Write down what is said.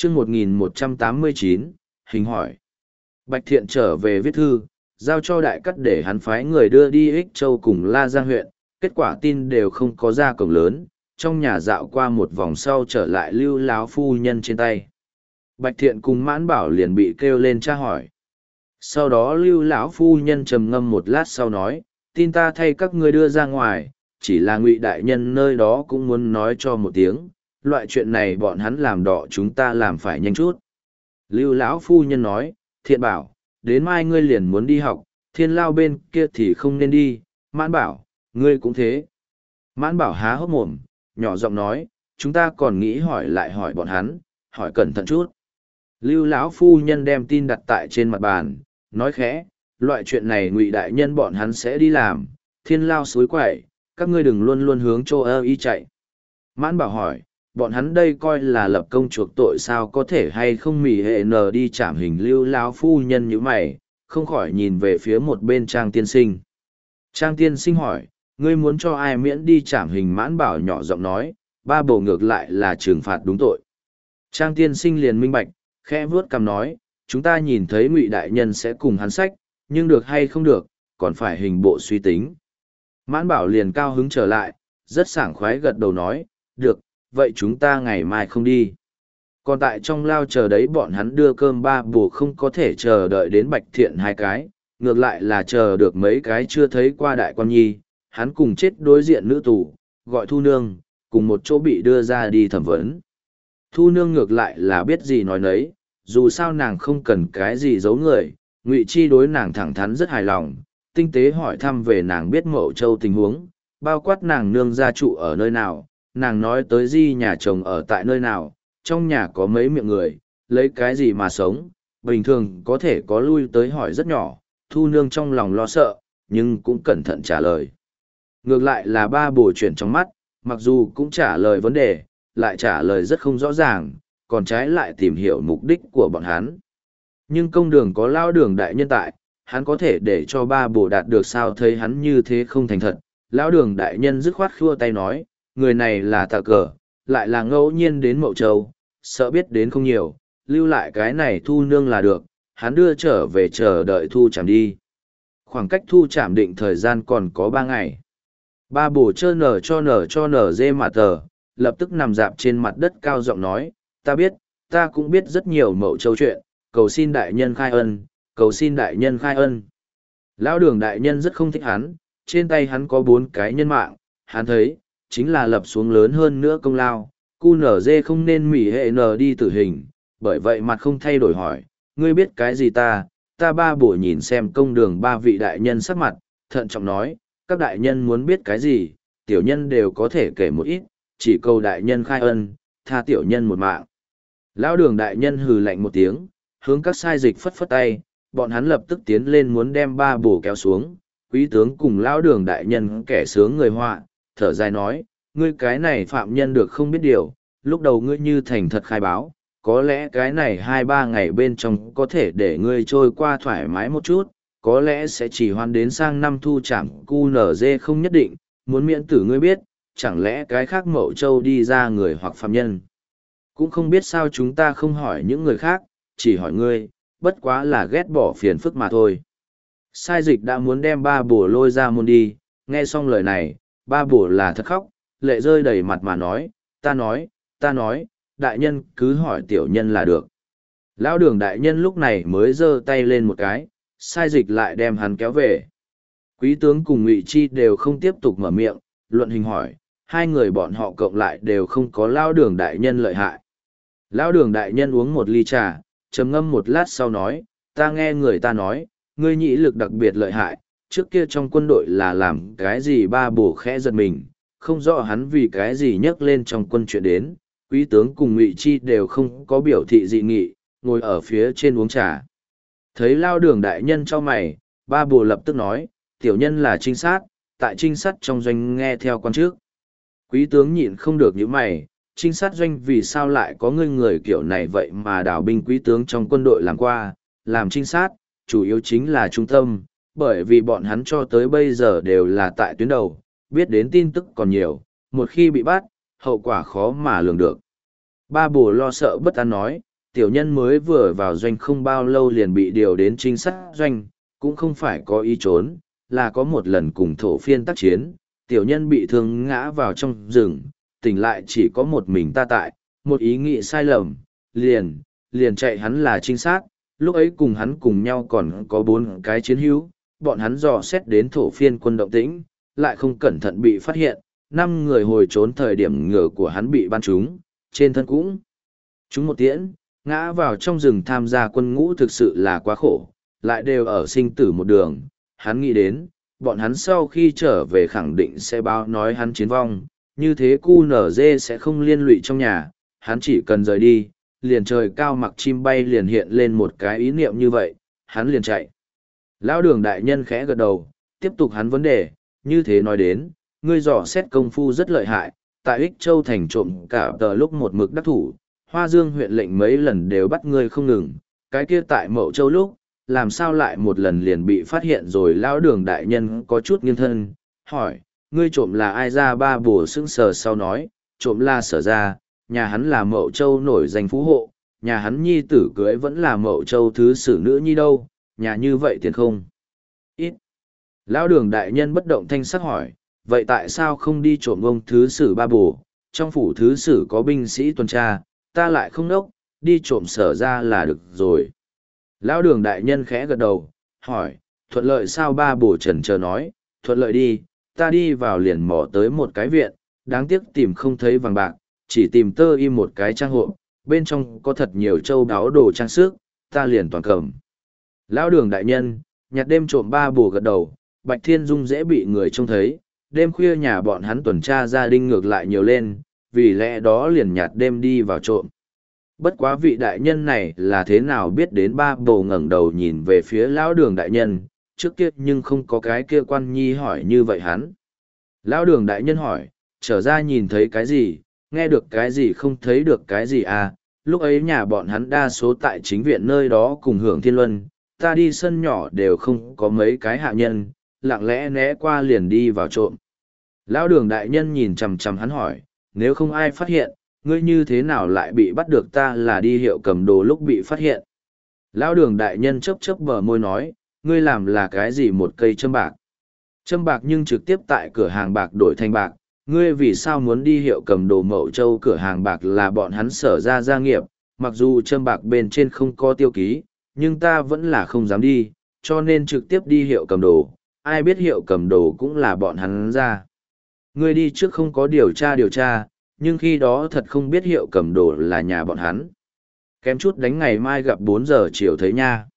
chương 1189, hình hỏi. Bạch Thiện trở về viết thư, giao cho Đại Cắt để hắn phái người đưa đi Ích Châu cùng La Giang huyện, kết quả tin đều không có ra cổng lớn, trong nhà dạo qua một vòng sau trở lại Lưu lão phu nhân trên tay. Bạch Thiện cùng Mãn Bảo liền bị kêu lên tra hỏi. Sau đó Lưu lão phu nhân trầm ngâm một lát sau nói, tin ta thay các ngươi đưa ra ngoài, chỉ là Ngụy đại nhân nơi đó cũng muốn nói cho một tiếng, loại chuyện này bọn hắn làm đỏ chúng ta làm phải nhanh chút. Lưu lão phu nhân nói, Thiện bảo, đến mai ngươi liền muốn đi học, Thiên Lao bên kia thì không nên đi, Mãn Bảo, ngươi cũng thế. Mãn Bảo há hốc mồm, nhỏ giọng nói, chúng ta còn nghĩ hỏi lại hỏi bọn hắn, hỏi cẩn thận chút. Lưu lão phu nhân đem tin đặt tại trên mặt bàn, nói khẽ, loại chuyện này Ngụy đại nhân bọn hắn sẽ đi làm, Thiên Lao suối quậy, các ngươi đừng luôn luôn hướng châu Âu y chạy. Mãn Bảo hỏi, bọn hắn đây coi là lập công chuộc tội sao có thể hay không mỉ hệ nờ đi chạm hình Lưu lão phu nhân như mày, không khỏi nhìn về phía một bên Trang tiên sinh. Trang tiên sinh hỏi, ngươi muốn cho ai miễn đi chạm hình? Mãn Bảo nhỏ giọng nói, ba bổ ngược lại là trừng phạt đúng tội. Trang tiên sinh liền minh bạch, khẽ vuốt cằm nói, chúng ta nhìn thấy Ngụy đại nhân sẽ cùng hắn sách, nhưng được hay không được, còn phải hình bộ suy tính. Mãn Bảo liền cao hứng trở lại, rất sảng khoái gật đầu nói, được, vậy chúng ta ngày mai không đi. Còn tại trong lao chờ đấy bọn hắn đưa cơm ba bổ không có thể chờ đợi đến Bạch Thiện hai cái, ngược lại là chờ được mấy cái chưa thấy qua đại quan nhi, hắn cùng chết đối diện nữ tù, gọi Thu Nương, cùng một chỗ bị đưa ra đi thẩm vấn. Thu Nương ngược lại là biết gì nói nấy, dù sao nàng không cần cái gì giấu người, Ngụy Chi đối nàng thẳng thắn rất hài lòng, tinh tế hỏi thăm về nàng biết Mậu Châu tình huống, bao quát nàng nương gia trụ ở nơi nào, nàng nói tới Di nhà chồng ở tại nơi nào, trong nhà có mấy miệng người, lấy cái gì mà sống, bình thường có thể có lui tới hỏi rất nhỏ, Thu Nương trong lòng lo sợ, nhưng cũng cẩn thận trả lời. Ngược lại là ba bổ chuyển trong mắt, mặc dù cũng trả lời vấn đề, lại trả lời rất không rõ ràng, còn trái lại tìm hiểu mục đích của bọn hắn. Nhưng công đường có lao đường đại nhân tại, hắn có thể để cho ba bổ đạt được sao thấy hắn như thế không thành thật. Lão đường đại nhân dứt khoát khua tay nói, người này là tà cờ, lại là ngẫu nhiên đến Mậu Châu, sợ biết đến không nhiều, lưu lại cái này Thu Nương là được, hắn đưa trở về chờ đợi thu trảm đi. Khoảng cách thu trảm định thời gian còn có 3 ngày. Ba bổ chơ nở nở dê mà tờ, lập tức nằm dạp trên mặt đất cao giọng nói, ta biết, ta cũng biết rất nhiều Mậu Châu chuyện, cầu xin đại nhân khai ân, cầu xin đại nhân khai ân. Lão đường đại nhân rất không thích hắn, trên tay hắn có 4 cái nhân mạng, hắn thấy, chính là lập xuống lớn hơn nữa công lao, cu nở dê không nên mỉ hệ nở đi tử hình, bởi vậy mặt không thay đổi hỏi, ngươi biết cái gì ta ba bổ nhìn xem công đường 3 vị đại nhân sắc mặt, thận trọng nói, các đại nhân muốn biết cái gì, tiểu nhân đều có thể kể một ít, chỉ cầu đại nhân khai ân, tha tiểu nhân một mạng. Lão đường đại nhân hừ lạnh một tiếng, hướng các sai dịch phất phất tay, bọn hắn lập tức tiến lên muốn đem ba bổ kéo xuống, quý tướng cùng lão đường đại nhân kẻ sướng người họa, thở dài nói, ngươi cái này phạm nhân được không biết điều, lúc đầu ngươi như thành thật khai báo, có lẽ cái này 2-3 ngày bên trong có thể để ngươi trôi qua thoải mái một chút, có lẽ sẽ chỉ hoan đến sang năm thu trảm cu nở dê không nhất định, muốn miễn tử ngươi biết, chẳng lẽ cái khác Mậu Châu đi ra người hoặc phạm nhân. Cũng không biết sao chúng ta không hỏi những người khác, chỉ hỏi ngươi, bất quá là ghét bỏ phiền phức mà thôi. Sai dịch đã muốn đem ba bổ lôi ra môn đi, nghe xong lời này, ba bổ là thật khóc, lệ rơi đầy mặt mà nói, ta nói, đại nhân cứ hỏi tiểu nhân là được. Lão đường đại nhân lúc này mới giơ tay lên một cái, sai dịch lại đem hắn kéo về. Quý tướng cùng Ngụy Chi đều không tiếp tục mở miệng, luận hình hỏi, hai người bọn họ cộng lại đều không có lão đường đại nhân lợi hại. Lão đường đại nhân uống một ly trà, trầm ngâm một lát sau nói, ta nghe người ta nói, ngươi nhĩ lực đặc biệt lợi hại, trước kia trong quân đội là làm cái gì ba bổ khẽ giật mình, không rõ hắn vì cái gì nhắc lên trong quân chuyện đến, quý tướng cùng Ngụy Chi đều không có biểu thị dị nghị, ngồi ở phía trên uống trà. Thấy lao đường đại nhân cho mày, ba bồ lập tức nói, tiểu nhân là trinh sát, tại trinh sát trong doanh nghe theo quan trước. Quý tướng nhịn không được những mày, trinh sát doanh vì sao lại có người kiểu này vậy mà đảo binh quý tướng trong quân đội làm qua, làm trinh sát, chủ yếu chính là trung tâm, bởi vì bọn hắn cho tới bây giờ đều là tại tuyến đầu, biết đến tin tức còn nhiều, một khi bị bắt, hậu quả khó mà lường được. Ba bồ lo sợ bất an nói, Tiểu nhân mới vừa vào doanh không bao lâu liền bị điều đến trinh sát doanh, cũng không phải có ý trốn, là có một lần cùng thổ phiên tác chiến, tiểu nhân bị thương ngã vào trong rừng, tỉnh lại chỉ có một mình ta tại, một ý nghĩ sai lầm, liền chạy hắn là trinh sát, lúc ấy cùng hắn cùng nhau còn có 4 cái chiến hữu, bọn hắn dò xét đến thổ phiên quân động tĩnh, lại không cẩn thận bị phát hiện, 5 người hồi trốn thời điểm ngựa của hắn bị bắn trúng, trên thân cũng trúng một tiễn, ngã vào trong rừng tham gia quân ngũ thực sự là quá khổ, lại đều ở sinh tử một đường, hắn nghĩ đến, bọn hắn sau khi trở về khẳng định sẽ báo nói hắn chiến vong, như thế cu nở dê sẽ không liên lụy trong nhà, hắn chỉ cần rời đi, liền trời cao mặc chim bay liền hiện lên một cái ý niệm như vậy, hắn liền chạy. Lão đường đại nhân khẽ gật đầu, tiếp tục hắn vấn đề, như thế nói đến, ngươi dò xét công phu rất lợi hại, tại Ích Châu thành trộm cả tờ lúc một mực đắc thủ, Hoa Dương huyện lệnh mấy lần đều bắt ngươi không ngừng, cái kia tại Mậu Châu lúc, làm sao lại một lần liền bị phát hiện rồi. Lão đường đại nhân có chút nghiêng thân, hỏi, ngươi trộm là ai? Ra Ba Bồ sững sờ sau nói, trộm là Sở ra, nhà hắn là Mậu Châu nổi danh phú hộ, nhà hắn nhi tử cưới vẫn là Mậu Châu thứ sử nữ nhi đâu, nhà như vậy tiền không? Ít. Lão đường đại nhân bất động thanh sắc hỏi, vậy tại sao không đi trộm ông thứ sử Ba Bồ, trong phủ thứ sử có binh sĩ tuần tra, ta lại không đốc, đi trộm Sở ra là được rồi. Lão đường đại nhân khẽ gật đầu, hỏi, thuận lợi sao? Ba Bồ chần chờ nói, thuận lợi đi, ta đi vào liền mò tới một cái viện, đáng tiếc tìm không thấy vàng bạc, chỉ tìm tơ im một cái trang hộp, bên trong có thật nhiều châu đáo đồ trang sức, ta liền toàn cầm. Lão đường đại nhân, nhặt đêm trộm. Ba Bồ gật đầu, Bạch Thiên Dung dễ bị người trông thấy, đêm khuya nhà bọn hắn tuần tra gia đình ngược lại nhiều lên, vì lẽ đó liền nhặt đêm đi vào trộm. Bất quá vị đại nhân này là thế nào biết đến? Ba Bồ ngẩng đầu nhìn về phía lão đường đại nhân, trước kia nhưng không có cái kia quan nhi hỏi như vậy hắn. Lão đường đại nhân hỏi, trở ra nhìn thấy cái gì, nghe được cái gì, không thấy được cái gì à? Lúc ấy nhà bọn hắn đa số tại chính viện nơi đó cùng hưởng thiên luân, ta đi sân nhỏ đều không có mấy cái hạ nhân, lặng lẽ né qua liền đi vào trộm. Lão đường đại nhân nhìn chằm chằm hắn hỏi, nếu không ai phát hiện, ngươi như thế nào lại bị bắt được? Ta là đi hiệu cầm đồ lúc bị phát hiện. Lão đường đại nhân chớp chớp bờ môi nói, ngươi làm là cái gì? Một cây châm bạc. Châm bạc nhưng trực tiếp tại cửa hàng bạc đổi thành bạc, ngươi vì sao muốn đi hiệu cầm đồ Mậu Châu? Cửa hàng bạc là bọn hắn Sở ra gia nghiệp, mặc dù châm bạc bên trên không có tiêu ký, nhưng ta vẫn là không dám đi, cho nên trực tiếp đi hiệu cầm đồ, ai biết hiệu cầm đồ cũng là bọn hắn ra. Ngươi đi trước không có điều tra, nhưng khi đó thật không biết hiệu cầm đồ là nhà bọn hắn. Kém chút đánh ngày mai gặp 4 giờ chiều thấy nha.